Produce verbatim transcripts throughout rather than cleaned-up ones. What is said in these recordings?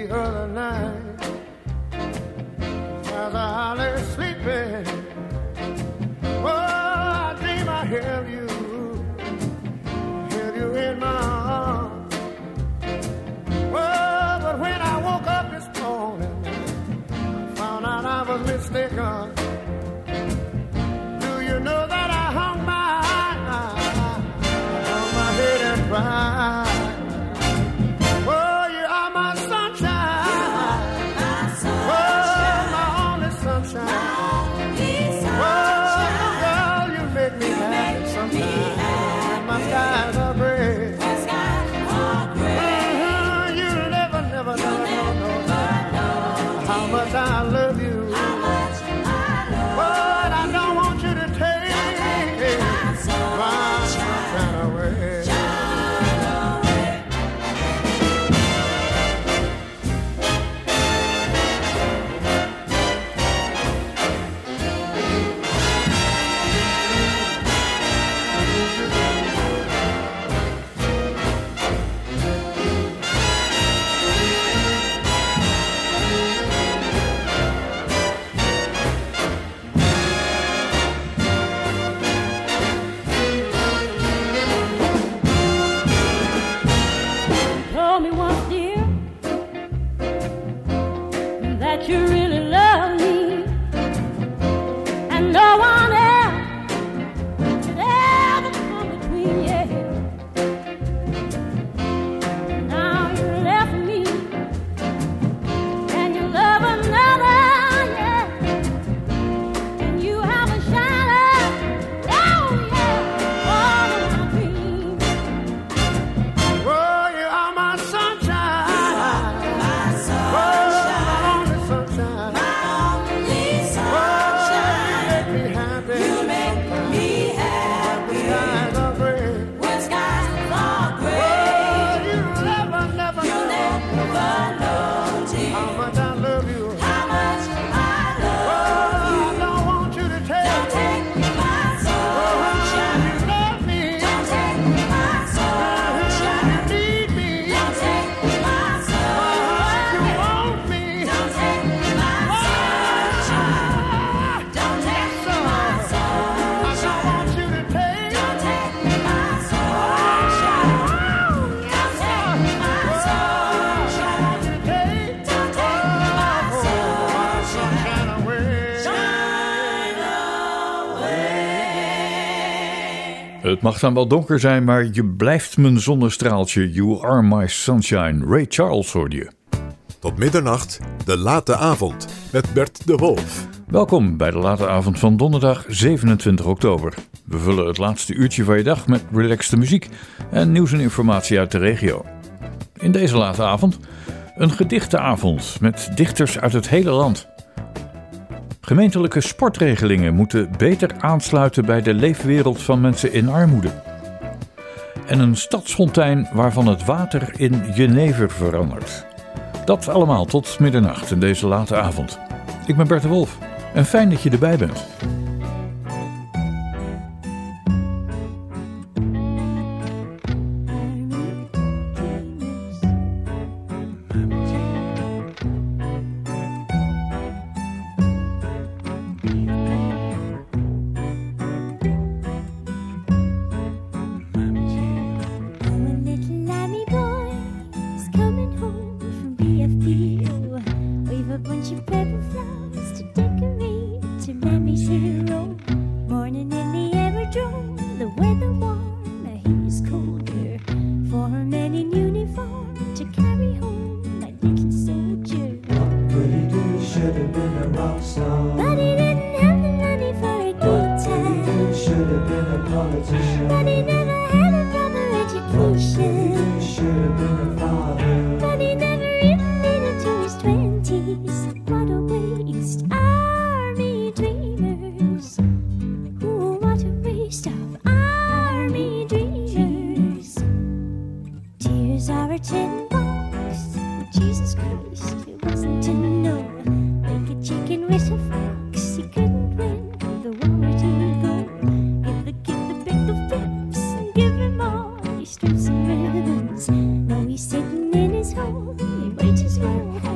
the other night as I lay sleeping. Oh, I dream I held you, held you in my arms. Oh, but when I woke up this morning, I found out I was mistaken. Do you know that I hung my, hung my head and cried? Skies are gray. The skies are gray. Uh-huh. You'll never, never, You'll never, never know, know how much I love you. How much I love but I don't want you to take, take my sunshine away. You really love me, and no one else could ever come between you. Now you left me, and you love another, yeah. And you have a shadow, oh yeah, all of my dreams. Oh, you are my sunshine, my sunshine. Oh, Het mag dan wel donker zijn, maar je blijft mijn zonnestraaltje. You are my sunshine. Ray Charles hoorde je. Tot middernacht, de late avond met Bert de Wolf. Welkom bij de late avond van donderdag zevenentwintig oktober. We vullen het laatste uurtje van je dag met relaxte muziek en nieuws en informatie uit de regio. In deze late avond een gedichtenavond met dichters uit het hele land. Gemeentelijke sportregelingen moeten beter aansluiten bij de leefwereld van mensen in armoede. En een stadsfontein waarvan het water in jenever verandert. Dat allemaal tot middernacht in deze late avond. Ik ben Bert de Wolf en fijn dat je erbij bent. Strips and ribbons. No, he's sitting in his hole. He waits his well.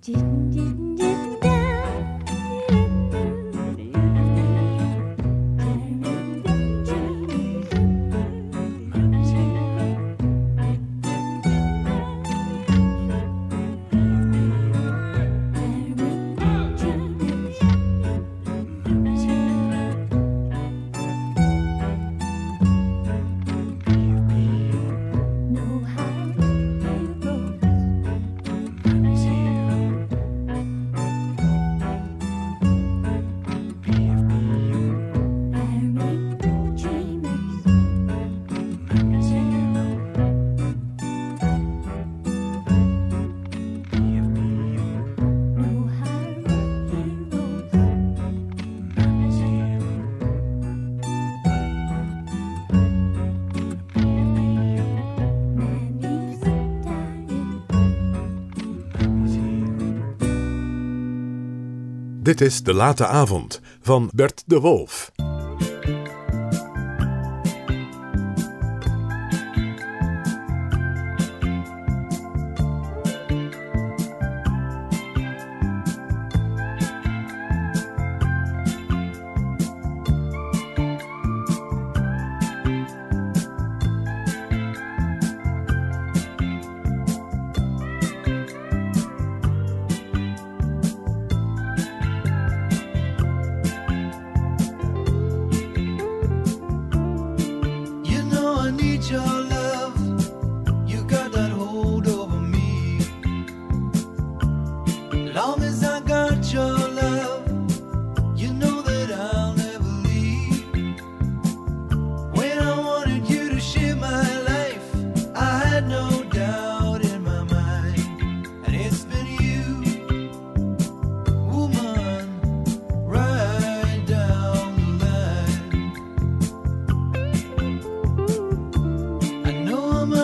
Dit is De Late Avond van Bert de Wolf.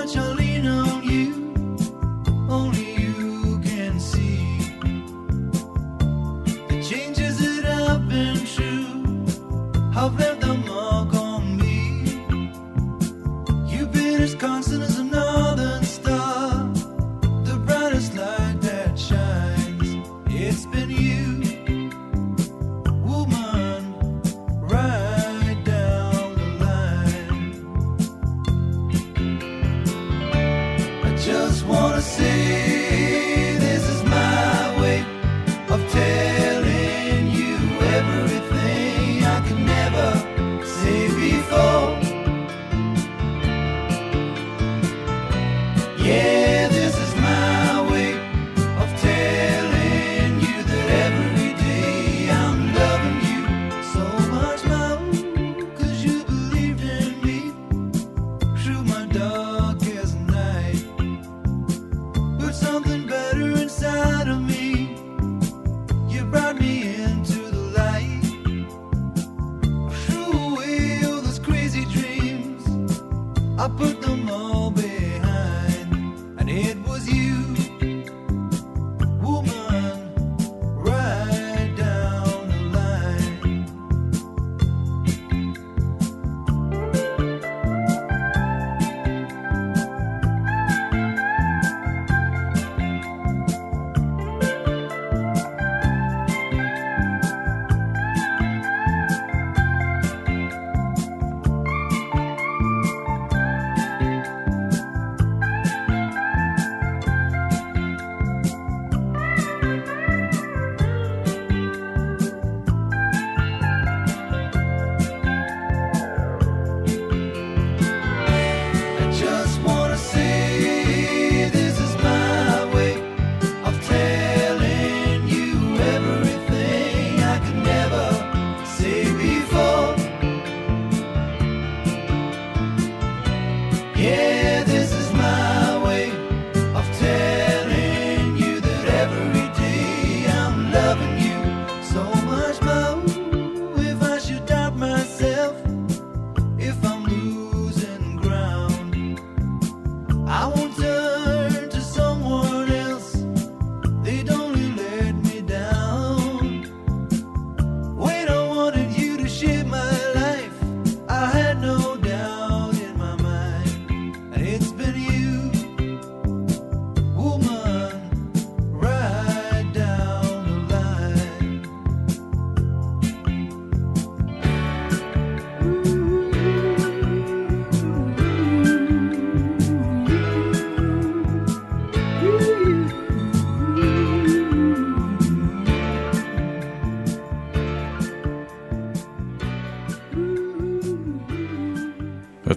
Only you can see.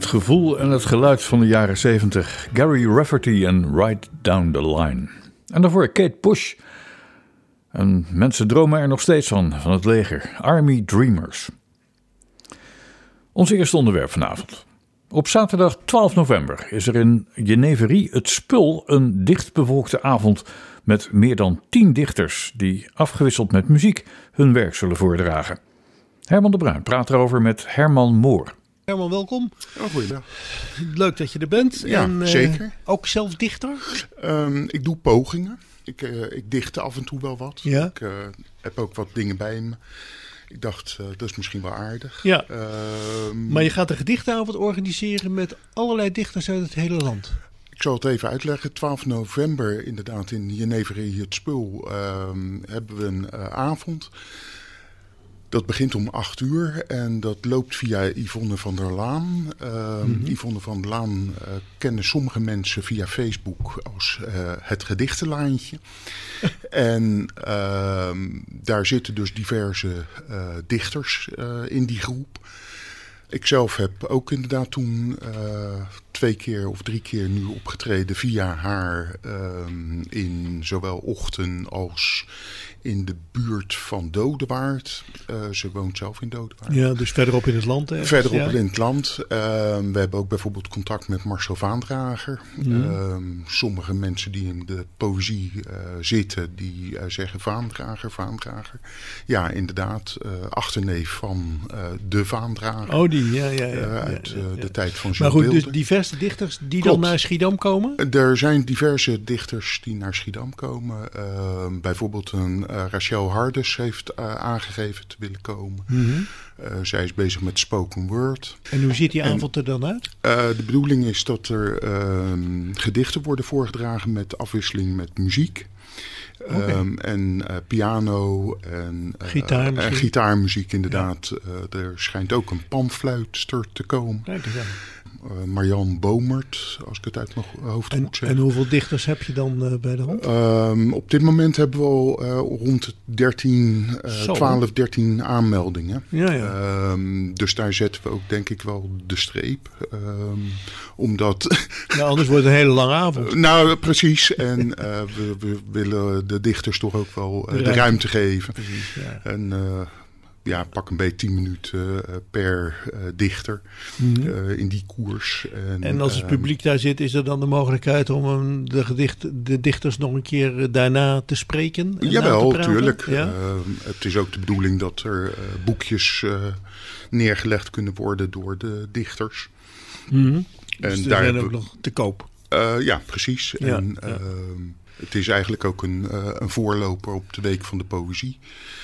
Het gevoel en het geluid van de jaren zeventig. Gary Rafferty en Right Down the Line. En daarvoor Kate Bush. En mensen dromen er nog steeds van, van het leger. Army Dreamers. Ons eerste onderwerp vanavond. Op zaterdag twaalf november is er in Jeneverie het Spul een dichtbevolkte avond met meer dan tien dichters die afgewisseld met muziek hun werk zullen voordragen. Herman de Bruin praat erover met Herman Moor. Herman, welkom. Oh, goeiedag. Leuk dat je er bent. Ja, en, uh, zeker. Ook zelf dichter? Um, ik doe pogingen. Ik, uh, ik dicht af en toe wel wat. Ja. Ik uh, heb ook wat dingen bij me. Ik dacht, uh, dat is misschien wel aardig. Ja. Um, Maar je gaat een gedichtenavond organiseren met allerlei dichters uit het hele land. Ik zal het even uitleggen. twaalf november, inderdaad, in Jeneverie het Spul, um, hebben we een uh, avond. Dat begint om acht uur en dat loopt via Yvonne van der Laan. Uh, mm-hmm. Yvonne van der Laan uh, kennen sommige mensen via Facebook als uh, het gedichtenlaantje. En uh, daar zitten dus diverse uh, dichters uh, in die groep. Ik zelf heb ook inderdaad toen uh, twee keer of drie keer nu opgetreden via haar um, in zowel Ochten als in de buurt van Dodewaard. Uh, ze woont zelf in Dodewaard. Ja, dus verderop in het land. Ergens, verderop ja. in het land. Uh, we hebben ook bijvoorbeeld contact met Marcel Vaandrager. Mm. Uh, sommige mensen die in de poëzie uh, zitten, die uh, zeggen Vaandrager, Vaandrager. Ja, inderdaad. Uh, achterneef van uh, de Vaandrager. Oh, die, ja, ja, ja. Uh, uit uh, ja, ja. de tijd van Jules Maar goed, Wilder. dus diverse dichters die Klopt. dan naar Schiedam komen? Er zijn diverse dichters die naar Schiedam komen. Uh, bijvoorbeeld een uh, Rachel Hardes heeft uh, aangegeven te willen komen. Mm-hmm. Uh, zij is bezig met spoken word. En hoe ziet die En, avond er dan uit? Uh, de bedoeling is dat er uh, gedichten worden voorgedragen met afwisseling met muziek. Okay. Um, en uh, piano en, uh, Gitaarmuziek. en gitaarmuziek inderdaad. Ja. Uh, er schijnt ook een panfluitster te komen. Kijk eens aan. Uh, Marjan Bomert, als ik het uit mijn hoofd En, goed zeg. en hoeveel dichters heb je dan uh, bij de hand? Um, op dit moment hebben we al uh, rond de dertien, uh, twaalf, dertien aanmeldingen. Ja, ja. Um, dus daar zetten we ook denk ik wel de streep. Um, omdat... Nou, anders wordt het een hele lange avond. nou, precies. En uh, we, we willen de dichters toch ook wel uh, de, de ruimte, ruimte geven. Precies, ja. En... Uh, Ja, pak een beetje tien minuten uh, per uh, dichter Mm-hmm. uh, in die koers. En, En als het publiek daar zit, is er dan de mogelijkheid om um, de, gedicht, de dichters nog een keer uh, daarna te spreken? En Jawel, te praten? tuurlijk. Ja? Uh, het is ook de bedoeling dat er uh, boekjes uh, neergelegd kunnen worden door de dichters. Mm-hmm. En dus daar zijn ook hebben we, nog te koop. Uh, ja, precies. Ja, en, uh, ja. Het is eigenlijk ook een, uh, een voorloper op de Week van de Poëzie.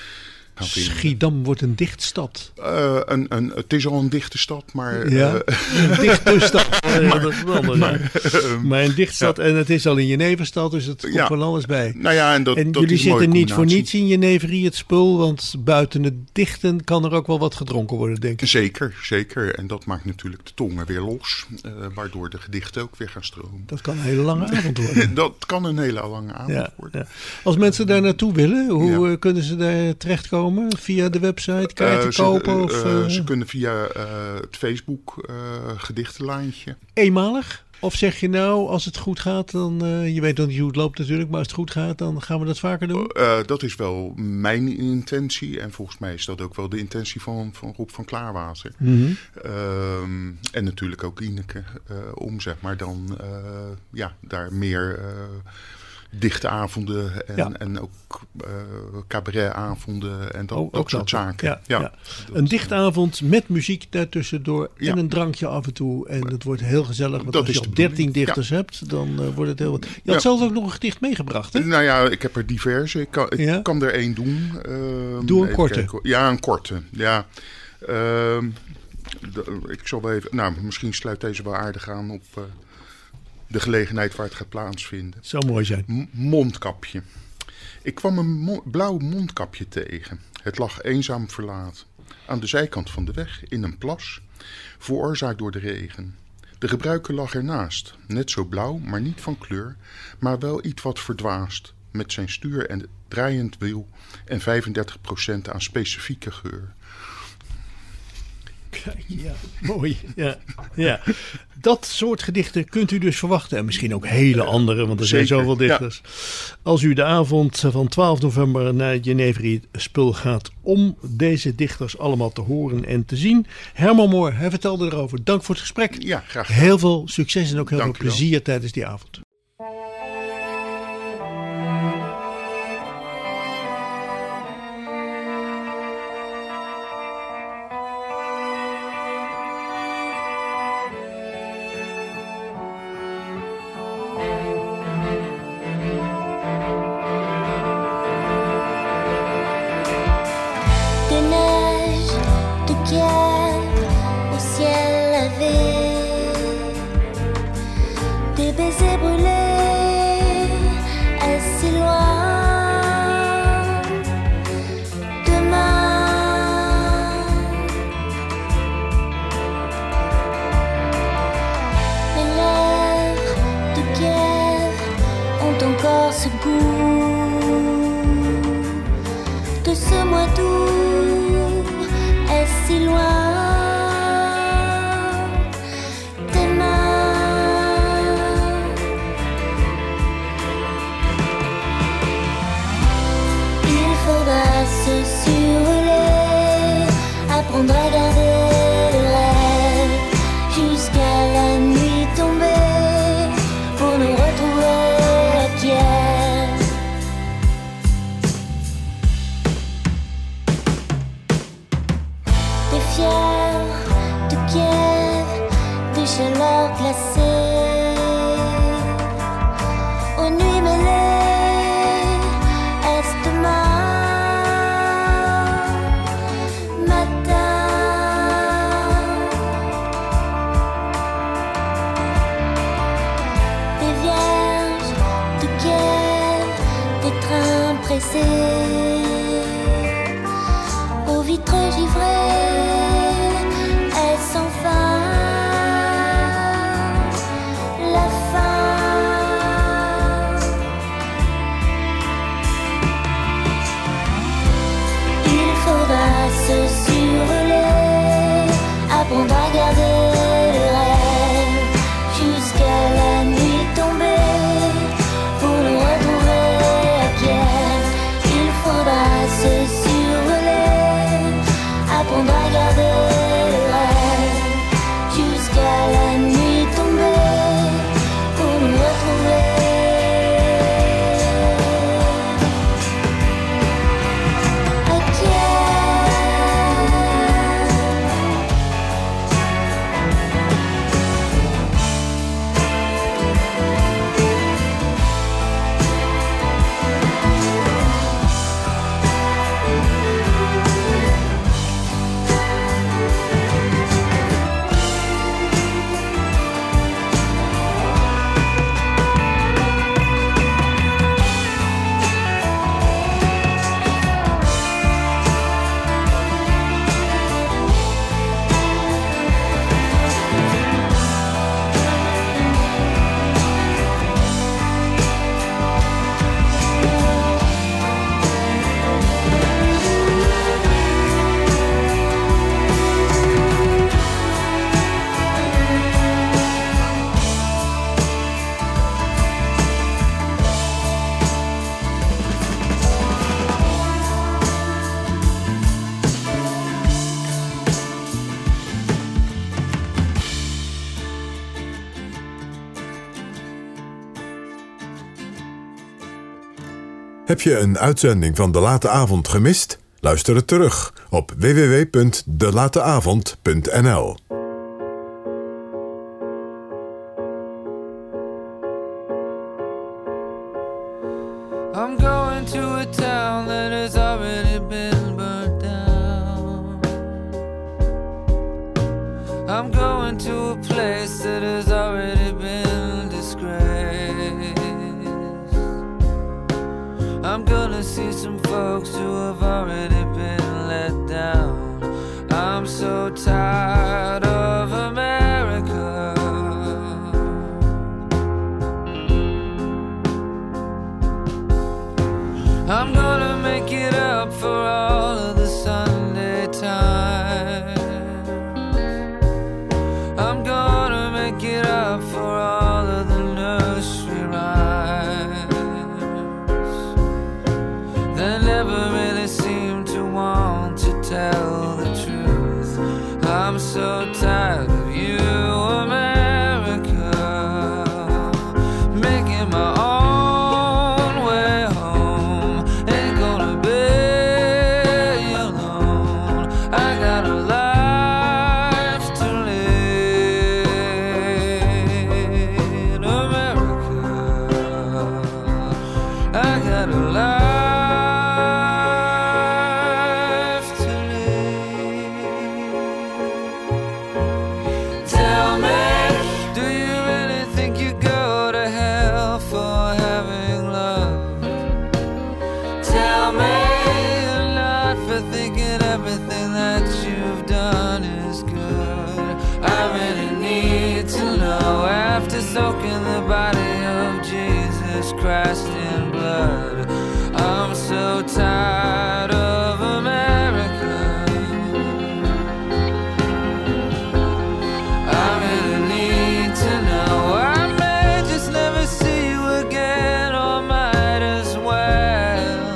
Schiedam wordt een dichtstad. Uh, een, een, het is al een dichte stad, maar... Ja, uh, een dichte stad. Uh, maar, dat is wel anders, maar, um, maar een dichtstad, ja. En het is al in Jeneverstad, dus het komt ja. van alles bij. Nou ja, en dat, en dat jullie is een zitten mooie niet voor combinatie. niets in Jeneverie het Spul, want buiten het dichten kan er ook wel wat gedronken worden, denk ik. Zeker, zeker. En dat maakt natuurlijk de tongen weer los, uh, waardoor de gedichten ook weer gaan stromen. Dat kan een hele lange avond worden. Dat kan een hele lange avond ja, worden. Ja. Als mensen daar naartoe willen, hoe ja. kunnen ze daar terechtkomen? Via de website, kaarten uh, ze, kopen? uh, Of, uh... Ze kunnen via uh, het Facebook uh, gedichtenlijntje. Eenmalig? Of zeg je nou, als het goed gaat, dan... Uh, je weet nog niet hoe het loopt natuurlijk, maar als het goed gaat, dan gaan we dat vaker doen? Uh, dat is wel mijn intentie. En volgens mij is dat ook wel de intentie van, van Rob van Klaarwater. Mm-hmm. Um, en natuurlijk ook Ineke. Uh, om zeg maar dan uh, ja, daar meer... Uh, dichte avonden en, ja. en ook uh, cabaretavonden en dat, oh, dat soort dat. zaken. Ja, ja. Ja. Een dichtavond met muziek daartussendoor ja. en een drankje af en toe. En het wordt heel gezellig, want dat als je al dertien dichters ja. hebt, dan uh, wordt het heel wat. Je had ja. zelf ook nog een gedicht meegebracht, hè? Nou ja, ik heb er diverse. Ik kan, ik ja? kan er één doen. Uh, Doe een korte. Kijken. Ja, een korte. Ja. Uh, de, ik zal wel even... Nou, misschien sluit deze wel aardig aan op... Uh, de gelegenheid waar het gaat plaatsvinden. Het zou mooi zijn. M- mondkapje. Ik kwam een mo- blauw mondkapje tegen. Het lag eenzaam verlaten. Aan de zijkant van de weg, in een plas. Veroorzaakt door de regen. De gebruiker lag ernaast. Net zo blauw, maar niet van kleur. Maar wel iets wat verdwaasd. Met zijn stuur en draaiend wiel. En vijfendertig procent aan specifieke geur. Kijk, ja, mooi. Ja, ja. Dat soort gedichten kunt u dus verwachten. En misschien ook hele andere, want er zijn Zeker, zoveel dichters. Ja. Als u de avond van twaalf november naar Geneverie Spul gaat om deze dichters allemaal te horen en te zien. Herman Moor, hij vertelde erover. Dank voor het gesprek. Ja, graag gedaan. Heel veel succes en ook heel Dank veel plezier wel. Tijdens die avond. Heb je een uitzending van De Late Avond gemist? Luister het terug op w w w punt de late avond punt n l. I'm going to a town that has already been burnt down. I'm going to a place that has already been disgraced. I'm gonna see some folks who have already been let down. I'm so tired of America. I'm gonna make it up for all of the Sunday time. thinking everything that you've done is good. I really need to know, after soaking the body of Jesus Christ in blood, I'm so tired of America. I really need to know. I may just never see you again, or might as well.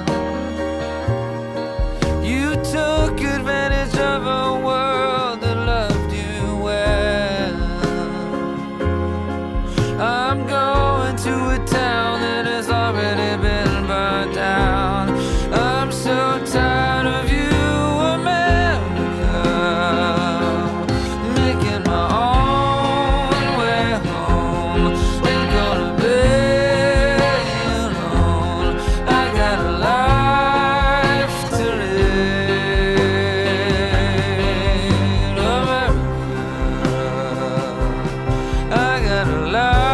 You took advantage of a world that loved you well. I'm going to a town that has already been burned down. I'm so tired of you, America, making my own way home. Ain't gonna be alone. I got a life to live, America. I got a life.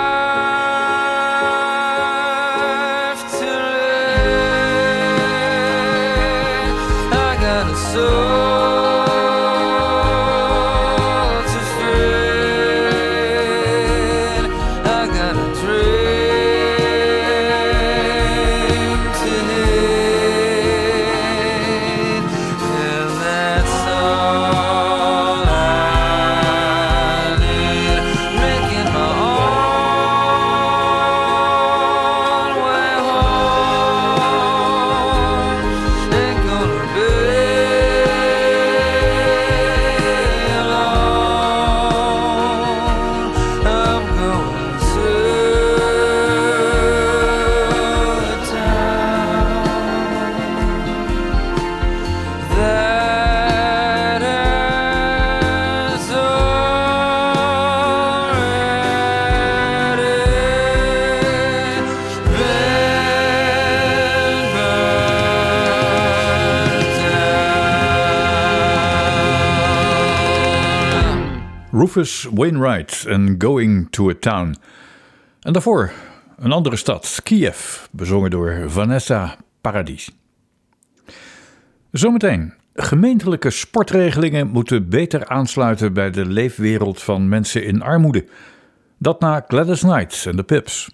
Rufus Wainwright en Going to a Town. En daarvoor een andere stad, Kiev, bezongen door Vanessa Paradis. Zometeen, gemeentelijke sportregelingen moeten beter aansluiten bij de leefwereld van mensen in armoede. Dat na Gladys Knight en de Pips.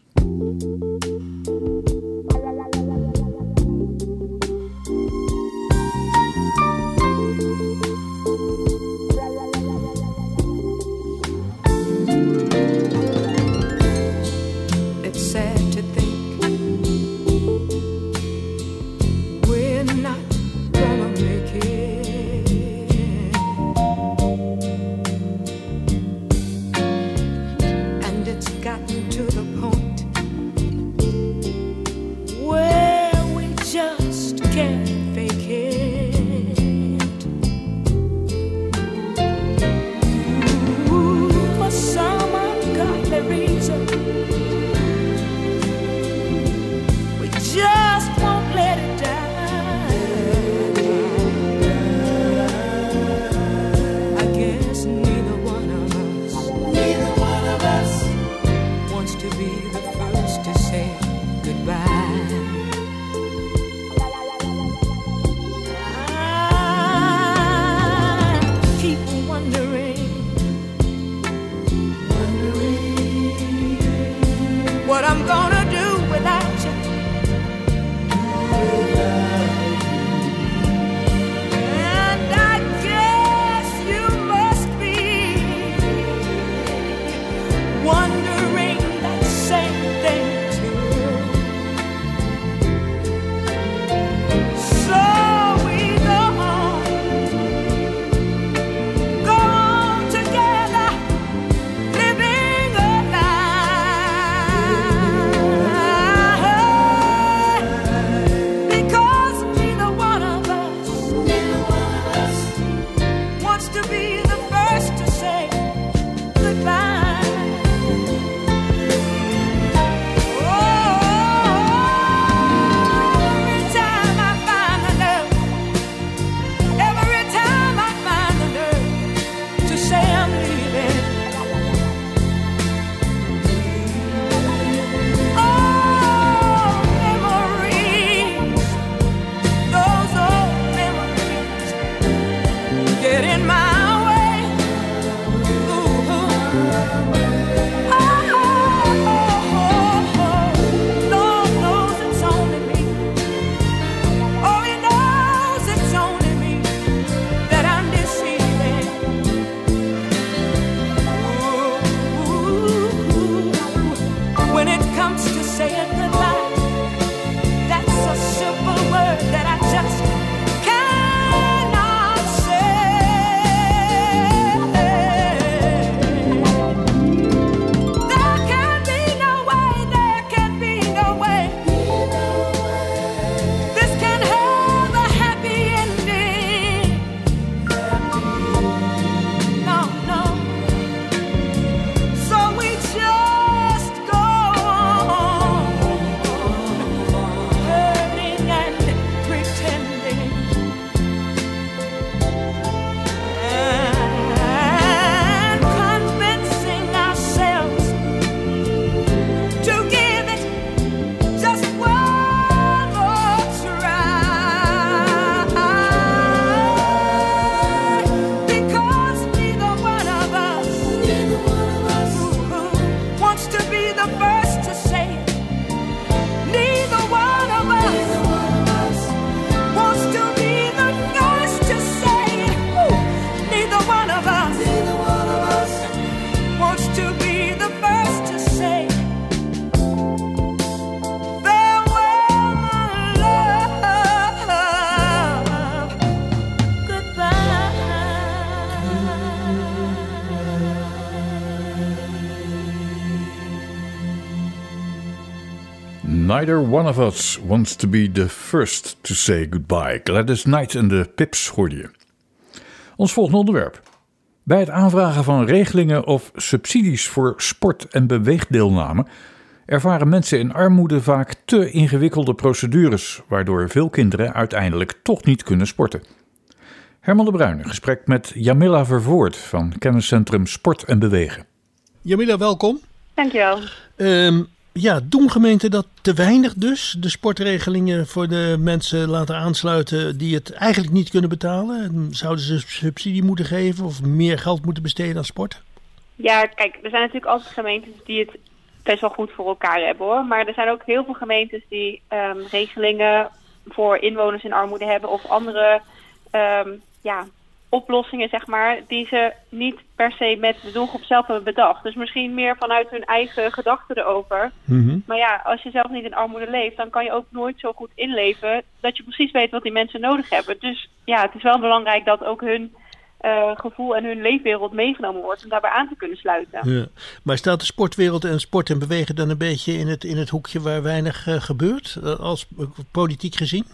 Neither one of us wants to be the first to say goodbye. Gladys Knight en de Pips hoorde je. Ons volgende onderwerp. Bij het aanvragen van regelingen of subsidies voor sport- en beweegdeelname ervaren mensen in armoede vaak te ingewikkelde procedures, waardoor veel kinderen uiteindelijk toch niet kunnen sporten. Herman de Bruin in gesprek met Jamila Vervoort van kenniscentrum Sport en Bewegen. Jamila, welkom. Dankjewel. Um, ja, doen gemeenten dat te weinig dus? De sportregelingen voor de mensen laten aansluiten die het eigenlijk niet kunnen betalen? Zouden ze subsidie moeten geven of meer geld moeten besteden aan sport? Ja, kijk, er zijn natuurlijk altijd gemeentes die het best wel goed voor elkaar hebben hoor. Maar er zijn ook heel veel gemeentes die um, regelingen voor inwoners in armoede hebben of andere um, ja, oplossingen, zeg maar, die ze niet per se met de doelgroep zelf hebben bedacht. Dus misschien meer vanuit hun eigen gedachten erover. Mm-hmm. Maar ja, als je zelf niet in armoede leeft, dan kan je ook nooit zo goed inleven dat je precies weet wat die mensen nodig hebben. Dus ja, het is wel belangrijk dat ook hun uh, gevoel en hun leefwereld meegenomen wordt om daarbij aan te kunnen sluiten. Ja. Maar staat de sportwereld en sport en bewegen dan een beetje in het, in het hoekje waar weinig uh, gebeurt, uh, als uh, politiek gezien?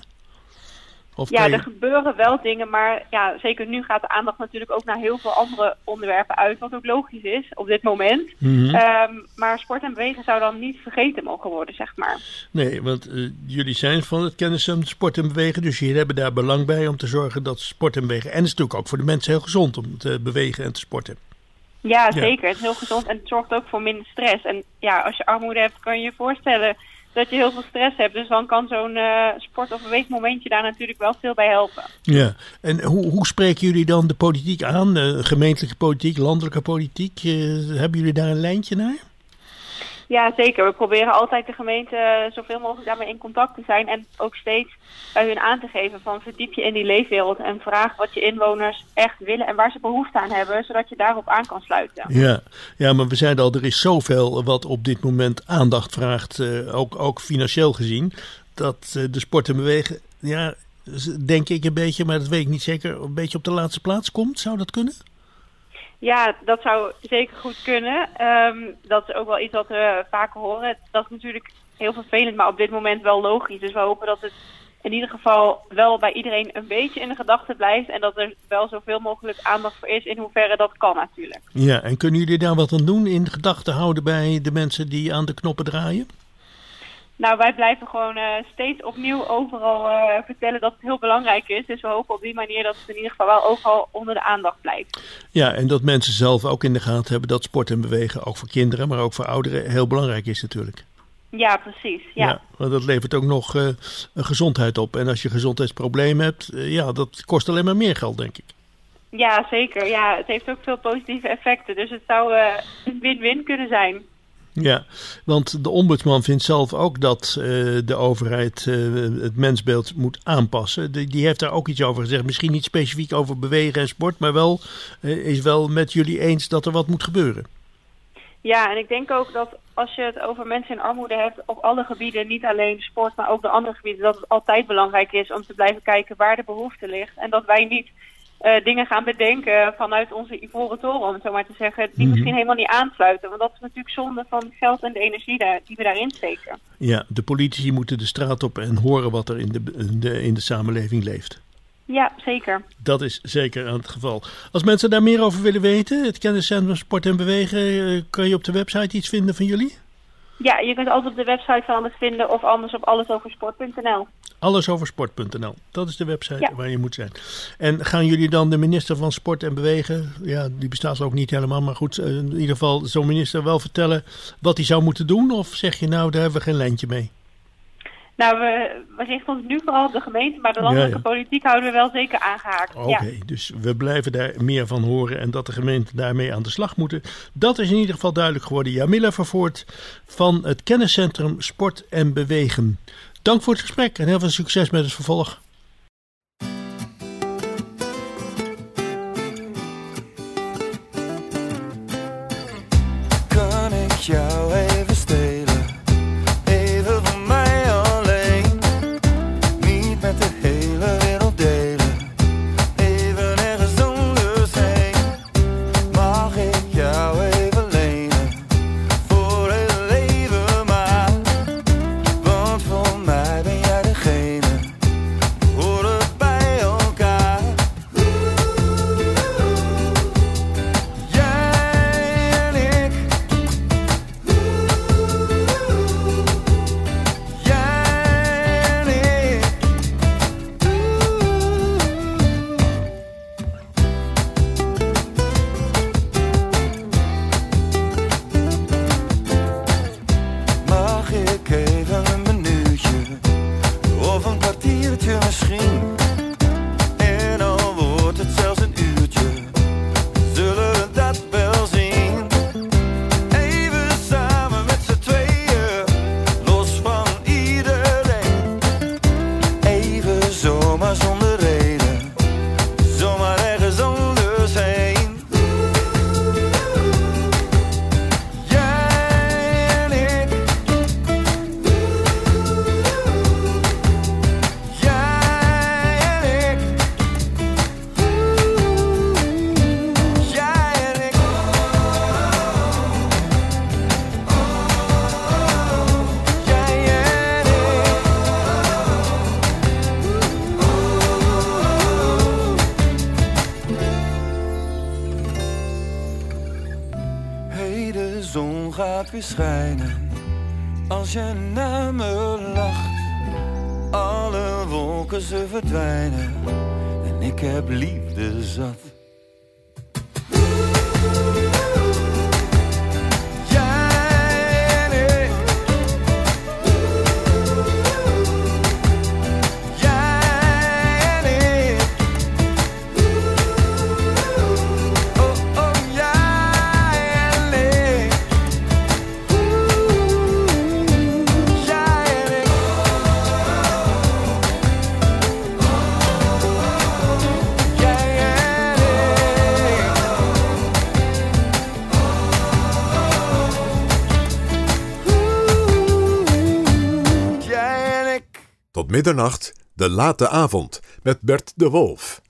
Of ja, je... er gebeuren wel dingen, maar ja, zeker nu gaat de aandacht natuurlijk ook naar heel veel andere onderwerpen uit, wat ook logisch is op dit moment. Mm-hmm. Um, maar sport en bewegen zou dan niet vergeten mogen worden, zeg maar. Nee, want uh, jullie zijn van het kenniscentrum Sport en Bewegen, dus jullie hebben daar belang bij om te zorgen dat sport en bewegen, en het is natuurlijk ook voor de mensen heel gezond om te bewegen en te sporten. Ja, zeker. Ja. Het is heel gezond en het zorgt ook voor minder stress. En ja, als je armoede hebt, kan je je voorstellen dat je heel veel stress hebt. Dus dan kan zo'n uh, sport- of beweegmomentje daar natuurlijk wel veel bij helpen. Ja, en hoe, hoe spreken jullie dan de politiek aan? Uh, gemeentelijke politiek, landelijke politiek? Uh, hebben jullie daar een lijntje naar? Ja, zeker. We proberen altijd de gemeente zoveel mogelijk daarmee in contact te zijn. En ook steeds bij hun aan te geven van verdiep je in die leefwereld. En vraag wat je inwoners echt willen en waar ze behoefte aan hebben. Zodat je daarop aan kan sluiten. Ja, ja, maar we zeiden al, er is zoveel wat op dit moment aandacht vraagt. Uh, ook, ook financieel gezien. Dat uh, de sport en bewegen, ja, denk ik een beetje, maar dat weet ik niet zeker, een beetje op de laatste plaats komt. Zou dat kunnen? Ja, dat zou zeker goed kunnen. Um, dat is ook wel iets wat we vaker horen. Dat is natuurlijk heel vervelend, maar op dit moment wel logisch. Dus we hopen dat het in ieder geval wel bij iedereen een beetje in de gedachten blijft. En dat er wel zoveel mogelijk aandacht voor is, in hoeverre dat kan natuurlijk. Ja, en kunnen jullie daar wat aan doen, in gedachten houden bij de mensen die aan de knoppen draaien? Nou, wij blijven gewoon uh, steeds opnieuw overal uh, vertellen dat het heel belangrijk is. Dus we hopen op die manier dat het in ieder geval wel overal onder de aandacht blijft. Ja, en dat mensen zelf ook in de gaten hebben dat sport en bewegen ook voor kinderen, maar ook voor ouderen heel belangrijk is natuurlijk. Ja, precies. Ja, ja want dat levert ook nog uh, een gezondheid op. En als je gezondheidsproblemen hebt, uh, ja, dat kost alleen maar meer geld, denk ik. Ja, zeker. Ja, het heeft ook veel positieve effecten. Dus het zou uh, een win-win kunnen zijn. Ja, want de ombudsman vindt zelf ook dat uh, de overheid uh, het mensbeeld moet aanpassen. De, die heeft daar ook iets over gezegd. Misschien niet specifiek over bewegen en sport, maar wel uh, is wel met jullie eens dat er wat moet gebeuren. Ja, en ik denk ook dat als je het over mensen in armoede hebt op alle gebieden, niet alleen sport, maar ook de andere gebieden, dat het altijd belangrijk is om te blijven kijken waar de behoefte ligt. En dat wij niet Uh, dingen gaan bedenken vanuit onze ivoren toren, om het zo maar te zeggen, die mm-hmm. misschien helemaal niet aansluiten. Want dat is natuurlijk zonde van het geld en de energie daar, die we daarin steken. Ja, de politici moeten de straat op en horen wat er in de, in de, in de samenleving leeft. Ja, zeker. Dat is zeker aan het geval. Als mensen daar meer over willen weten, het kenniscentrum Sport en Bewegen, uh, kan je op de website iets vinden van jullie? Ja, je kunt altijd op de website van alles vinden of anders op allesoversport punt n l. allesoversport punt n l, dat is de website ja. waar je moet zijn. En gaan jullie dan de minister van Sport en Bewegen, ja, die bestaat ook niet helemaal, maar goed, in ieder geval zo'n minister wel vertellen wat hij zou moeten doen? Of zeg je nou, daar hebben we geen lijntje mee? Nou, we, we richten ons nu vooral op de gemeente, maar de landelijke ja, ja. politiek houden we wel zeker aangehaakt. Oké, okay, ja. Dus we blijven daar meer van horen en dat de gemeenten daarmee aan de slag moeten. Dat is in ieder geval duidelijk geworden. Jamila Vervoort van het kenniscentrum Sport en Bewegen. Dank voor het gesprek en heel veel succes met het vervolg. Kan ik jou even stelen? Even van mij alleen. Niet met de hele wereld delen. Even ergens anders heen. Mag ik jou even lenen? Voor het leven maar. Want kwartiertje misschien. En al wordt het zelfs een uurtje, zullen we dat wel zien. Even samen met z'n tweeën, los van iedereen. Even zomaar zonder reden, zomaar ergens anders heen. Gaat weer schijnen als je naar me lacht. Alle wolken ze verdwijnen en ik heb liefde zat. Tot middernacht, de late avond, met Bert de Wolf.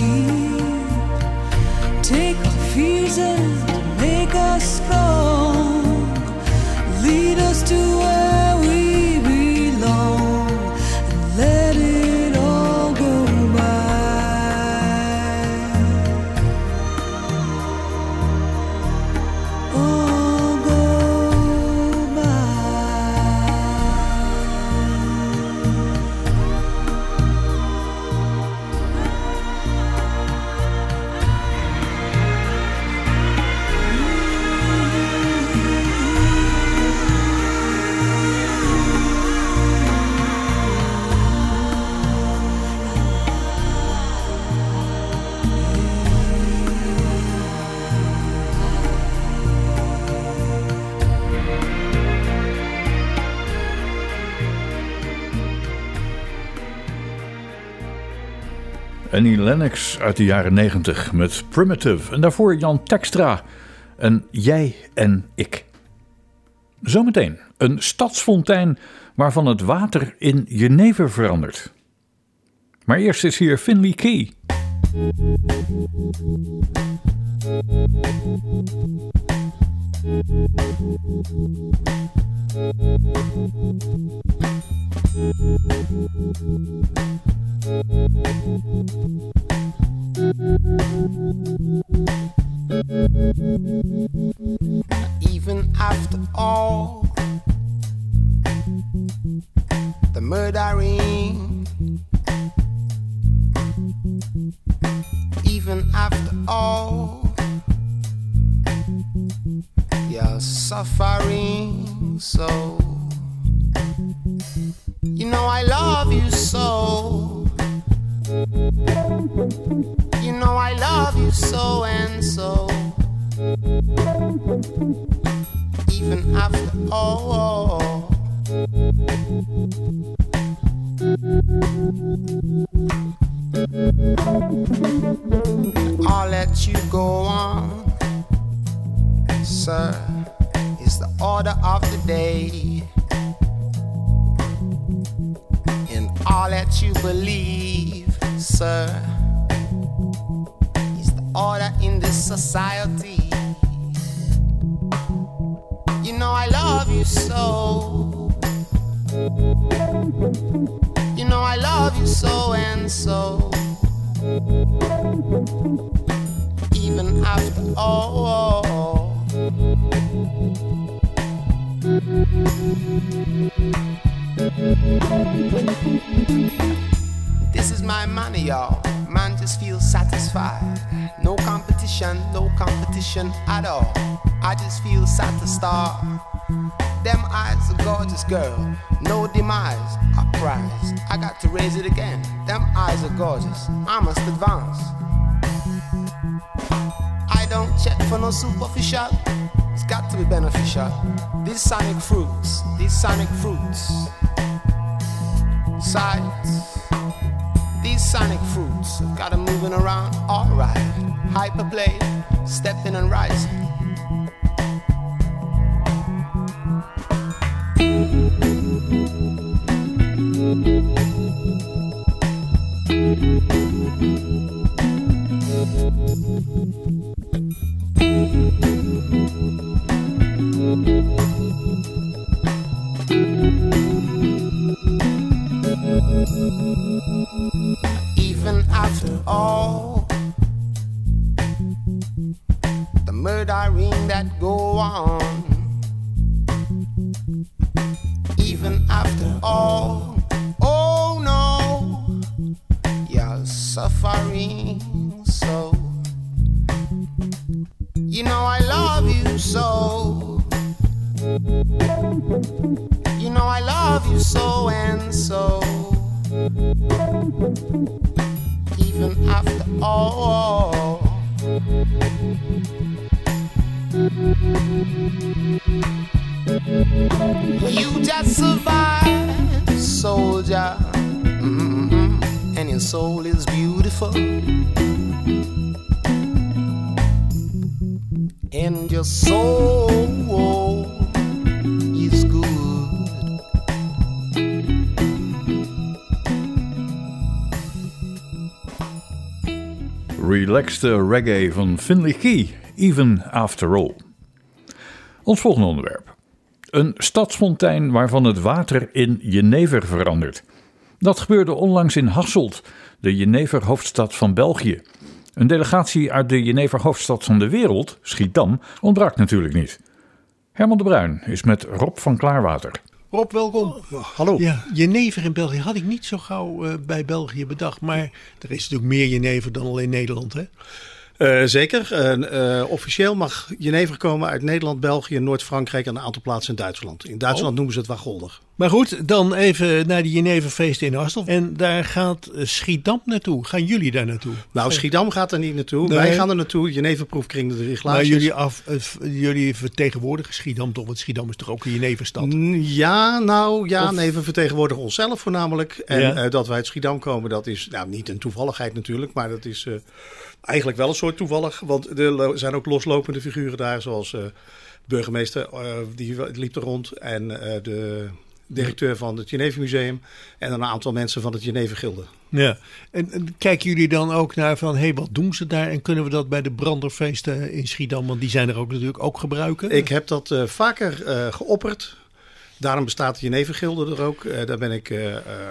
Take our fears and make us strong. Annie Lennox uit de jaren negentig met Primitive. En daarvoor Jan Tekstra en Jij en Ik. Zometeen een stadsfontein waarvan het water in jenever verandert. Maar eerst is hier Finley Key. Even after all the murdering, even after all your suffering, so you know I love you so. You know I love you so and so. Even after all, I'll let you go on, sir, is the order of the day. And I'll let you believe, sir, is the order in this society. You know I love you so. You know I love you so and so. Even after all, this is my money, y'all. Man just feels satisfied. No competition, no competition at all. I just feel satisfied. Them eyes, a gorgeous girl. No demise, a prize. I got to raise it again. Them eyes are gorgeous. I must advance. I don't check for no superficial. It's got to be beneficial. These sonic fruits, these sonic fruits. Sights. These sonic fruits have got them moving around alright. Hyperplay, stepping and rising. Even after all the murdering that go on, even after all, oh no, you're suffering so. You know I love you so. You know I love you so and so. Even after all, you just survived, soldier, mm-hmm. And your soul is beautiful, and your soul is good. Relaxed reggae van Finley Key, Even After All. Ons volgende onderwerp. Een stadsfontein waarvan het water in jenever verandert. Dat gebeurde onlangs in Hasselt, de jenever-hoofdstad van België. Een delegatie uit de jenever-hoofdstad van de wereld, Schiedam, ontbrak natuurlijk niet. Herman de Bruin is met Rob van Klaarwater. Rob, welkom. Oh, hallo. Ja, jenever in België had ik niet zo gauw uh, bij België bedacht. Maar er is natuurlijk meer jenever dan alleen Nederland, hè? Uh, zeker. Uh, uh, officieel mag jenever komen uit Nederland, België, Noord-Frankrijk en een aantal plaatsen in Duitsland. In Duitsland oh. noemen ze het Wacholder. Maar goed, dan even naar die Jeneverfeesten in Hasselt. En daar gaat Schiedam naartoe. Gaan jullie daar naartoe? Nou, Schiedam gaat er niet naartoe. Nee. Wij gaan er naartoe. Jeneverproefkring de drie glaasjes. Maar jullie, af, uh, jullie vertegenwoordigen Schiedam toch? Want Schiedam is toch ook een Jeneverstad? Ja, nou ja, Of... nee, we vertegenwoordigen onszelf voornamelijk. En ja. uh, dat wij uit Schiedam komen, dat is nou, niet een toevalligheid natuurlijk. Maar dat is uh, eigenlijk wel een soort toevallig. Want er zijn ook loslopende figuren daar, zoals uh, de burgemeester, uh, die liep er rond. En uh, de directeur van het Jenevermuseum. En een aantal mensen van het Jenevergilde. Ja, en, en kijken jullie dan ook naar van, hé, hey, wat doen ze daar? En kunnen we dat bij de branderfeesten in Schiedam, want die zijn er ook natuurlijk ook gebruiken? Ik heb dat uh, vaker uh, geopperd. Daarom bestaat de Jenevergilde er ook. Uh, daar ben ik uh, uh,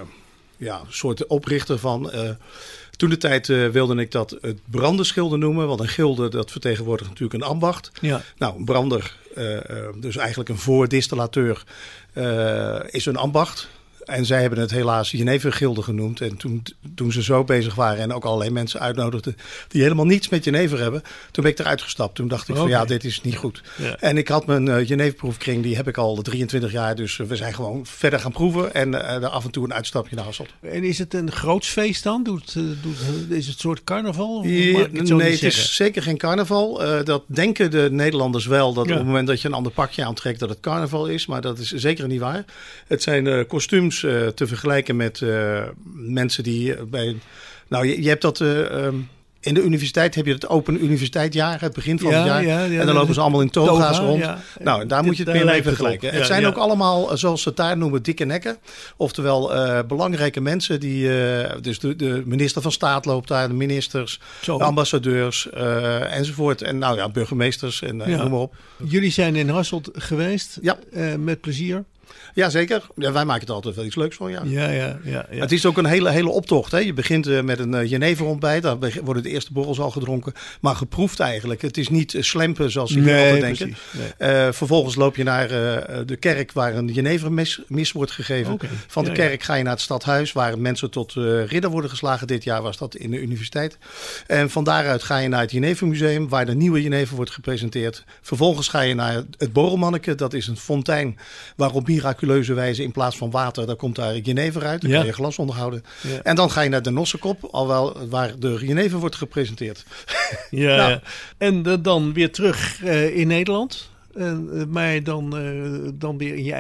ja, een soort oprichter van. Uh, toen de tijd uh, wilde ik dat het branderschilde noemen. Want een gilde, dat vertegenwoordigt natuurlijk een ambacht. Ja. Nou, een brander, uh, uh, dus eigenlijk een voordistillateur, uh, is een ambacht. En zij hebben het helaas Jenevergilde genoemd. En toen, toen ze zo bezig waren en ook allerlei mensen uitnodigden die helemaal niets met Jenever hebben, toen ben ik eruit gestapt. Toen dacht ik okay. van ja, dit is niet goed. Ja. En ik had mijn uh, Jeneverproefkring, die heb ik al drieëntwintig jaar. Dus uh, we zijn gewoon verder gaan proeven en uh, af en toe een uitstapje naar Hasselt. En is het een groots feest dan? Doet, uh, doet, is het een soort carnaval? Of ja, het nee, het is zeker geen carnaval. Uh, dat denken de Nederlanders wel, dat ja. op het moment dat je een ander pakje aantrekt dat het carnaval is. Maar dat is zeker niet waar. Het zijn uh, kostuums Uh, te vergelijken met uh, mensen die uh, bij... Nou, je, je hebt dat... Uh, um, in de universiteit heb je het Open Universiteitjaar, het begin van ja, het jaar. Ja, ja, en dan lopen ze allemaal in toga's toga, rond. Ja. Nou, en daar dit, moet je het meer mee vergelijken. Het, het zijn ja. ook allemaal, zoals ze het daar noemen, dikke nekken. Oftewel uh, belangrijke mensen. die uh, Dus de, de minister van Staat loopt daar, de ministers, Zo. de ambassadeurs uh, enzovoort. En nou ja, burgemeesters en uh, ja. noem maar op. Jullie zijn in Hasselt geweest, ja. uh, met plezier. Jazeker, ja, wij maken er altijd wel iets leuks van. Ja. Ja, ja, ja, ja. Het is ook een hele, hele optocht. Hè. Je begint uh, met een uh, Jeneverontbijt. Dan worden de eerste borrels al gedronken. Maar geproefd eigenlijk. Het is niet uh, slempen zoals ze nee, altijd denken. Nee. Uh, vervolgens loop je naar uh, de kerk waar een Jenevermis mis wordt gegeven. Okay. Van de ja, kerk ja. ga je naar het stadhuis waar mensen tot uh, ridder worden geslagen. Dit jaar was dat in de universiteit. En van daaruit ga je naar het Jenevermuseum waar de nieuwe Jenever wordt gepresenteerd. Vervolgens ga je naar het Borrelmanneke. Dat is een fontein waarop miraculeuze wijze in plaats van water, daar komt daar Jenever uit. Dan ja. kan je glas onderhouden. Ja. En dan ga je naar de Nossenkop, alwel waar de Jenever wordt gepresenteerd. Ja, nou. ja. En uh, dan weer terug uh, in Nederland. Uh, maar dan, uh, dan weer in je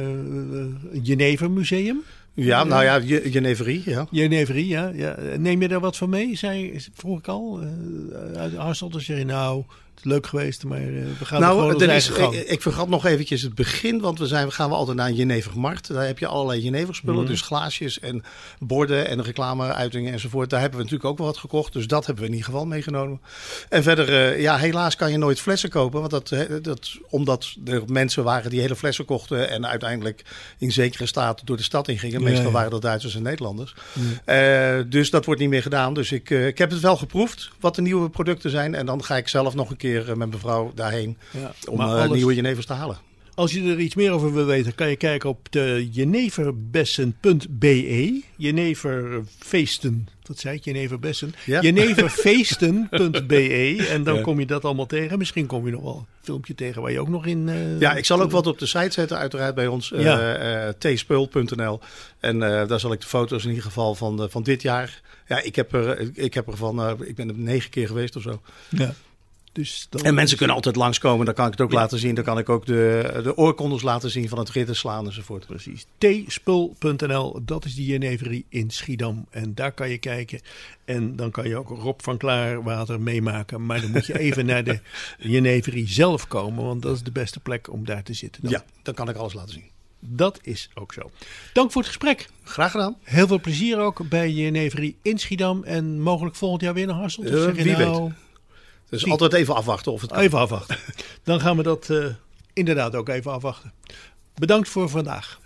eigen uh, Jenevermuseum. Ja, nou ja, Jeneverie, ja. Jeneverie, ja, ja. Neem je daar wat van mee? Zei, vroeg ik al, uh, uit Hasselt, dan zeg je nou, het is leuk geweest, maar uh, we gaan nou, er gewoon onze eigen gang. Ik, ik vergat nog eventjes het begin, want we zijn, gaan we altijd naar een Jenevermarkt. Daar heb je allerlei Jeneverspullen, mm. dus glaasjes en borden en reclameuitingen enzovoort. Daar hebben we natuurlijk ook wel wat gekocht, dus dat hebben we in ieder geval meegenomen. En verder, uh, ja, helaas kan je nooit flessen kopen, want dat, dat, omdat er mensen waren die hele flessen kochten en uiteindelijk in zekere staat door de stad ingingen. Meestal ja, ja. waren dat Duitsers en Nederlanders. Ja. Uh, dus dat wordt niet meer gedaan. Dus ik, uh, ik heb het wel geproefd, wat de nieuwe producten zijn. En dan ga ik zelf nog een keer uh, met mijn vrouw daarheen ja, om uh, alles, nieuwe Jenevers te halen. Als je er iets meer over wil weten, kan je kijken op de jeneverbessen punt b e. Jeneverfeesten. Wat zei ik? Jeneverbessen. Ja. Jeneverfeesten punt b e. En dan ja. kom je dat allemaal tegen. Misschien kom je nog wel een filmpje tegen waar je ook nog in... Uh, ja, ik zal ook wat op de site zetten uiteraard bij ons. Ja. Uh, uh, t spul punt n l. En uh, daar zal ik de foto's in ieder geval van, uh, van dit jaar... Ja, ik heb er, ik heb er van... Uh, ik ben er negen keer geweest of zo. Ja. Dus dan en mensen kunnen altijd langskomen, dan kan ik het ook ja. laten zien. Dan kan ik ook de, de oorkondes laten zien van het ridderslaan enzovoort. Precies. t spul punt n l, dat is die Jeneverie in Schiedam. En daar kan je kijken. En dan kan je ook Rob van Klaarwater meemaken. Maar dan moet je even naar de Jeneverie zelf komen. Want dat is de beste plek om daar te zitten. Dan. Ja, dan kan ik alles laten zien. Dat is ook zo. Dank voor het gesprek. Graag gedaan. Heel veel plezier ook bij Jeneverie in Schiedam. En mogelijk volgend jaar weer naar Hasselt. Uh, wie nou... weet. Dus Zie. altijd even afwachten of het kan. Even afwachten. Dan gaan we dat uh, inderdaad ook even afwachten. Bedankt voor vandaag.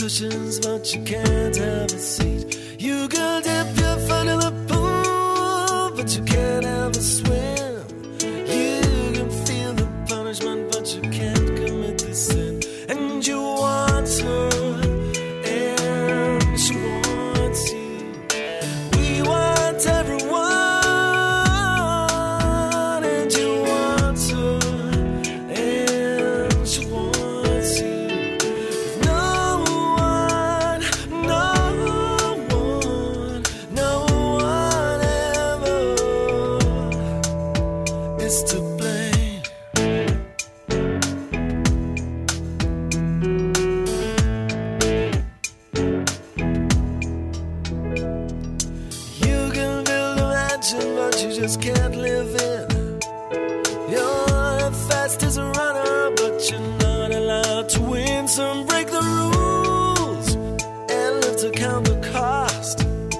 cushions, but you can't have a seat. You can dip your foot in the pool, but you can't have a swim. You can feel the punishment, but you can't commit the sin. And you want her, and she wants you. We want everyone. Just can't live in. You're fast as a runner, but you're not allowed to win. Some break the rules and live to count the cost.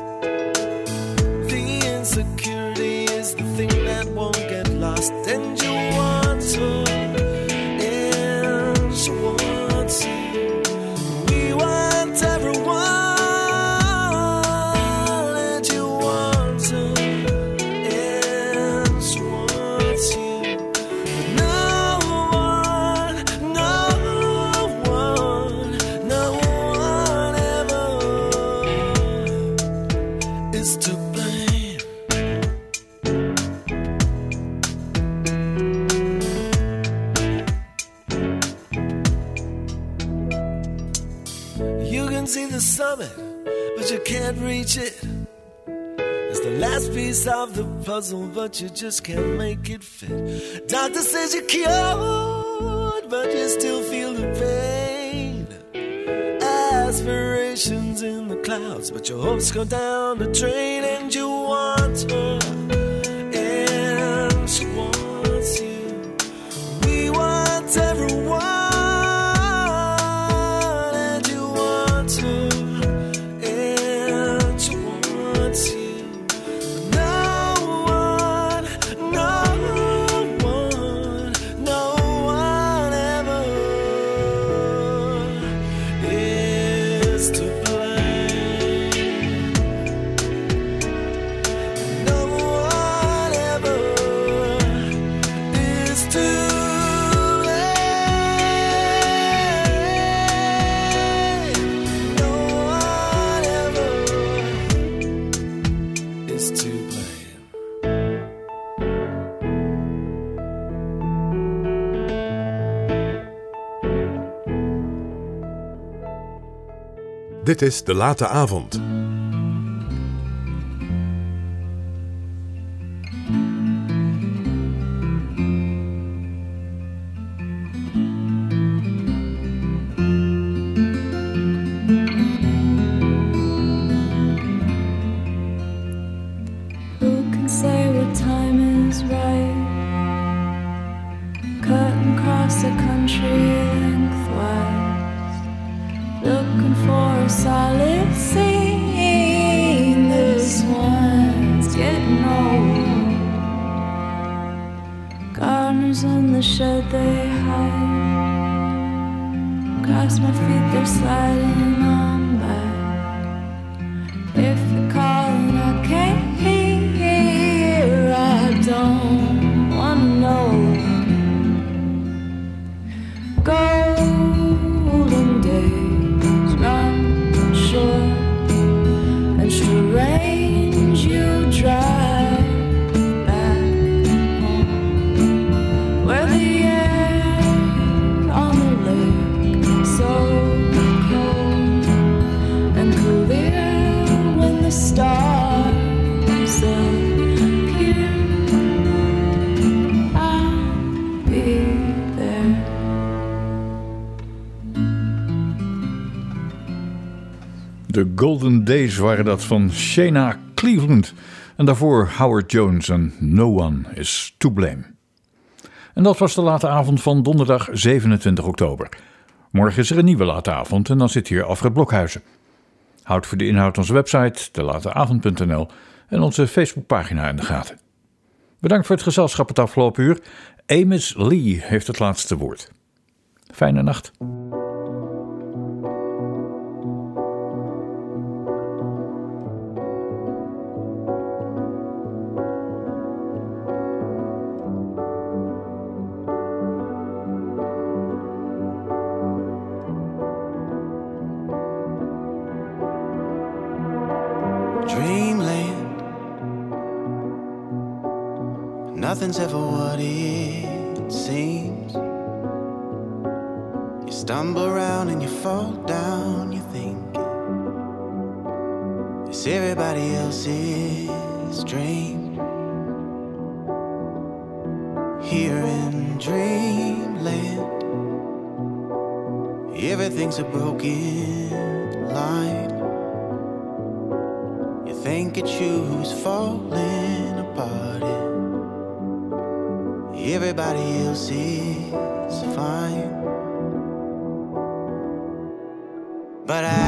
The insecurity is the thing that won't get lost. And you want her, and she wants you. We want everyone. See the summit, but you can't reach it. It's the last piece of the puzzle, but you just can't make it fit. Doctor says you're cured, but you still feel the pain. Aspirations in the clouds, but your hopes go down the drain. And you want her, and she wants you. We want everyone. Dit is De Late Avond. De Golden Days waren dat van Shayna Cleveland. En daarvoor Howard Jones en No One is to Blame. En dat was de late avond van donderdag zevenentwintig oktober. Morgen is er een nieuwe late avond en dan zit hier Alfred Blokhuizen. Houd voor de inhoud onze website, de late avond punt n l en onze Facebookpagina in de gaten. Bedankt voor het gezelschap het afgelopen uur. Amos Lee heeft het laatste woord. Fijne nacht. nothing's ever what it seems. You stumble around and you fall down, you think it's everybody else's dream. Here in dreamland, everything's a broken line. You think it's you who's falling apart, and everybody else is fine. But I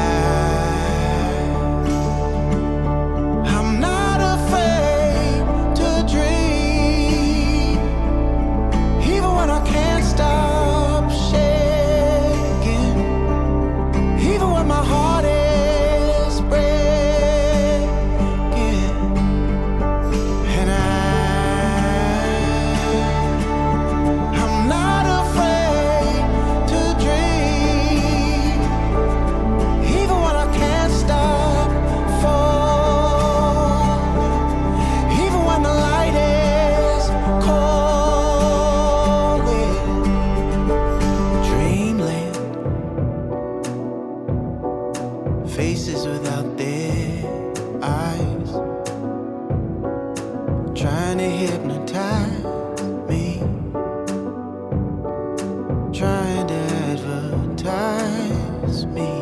trying to advertise me.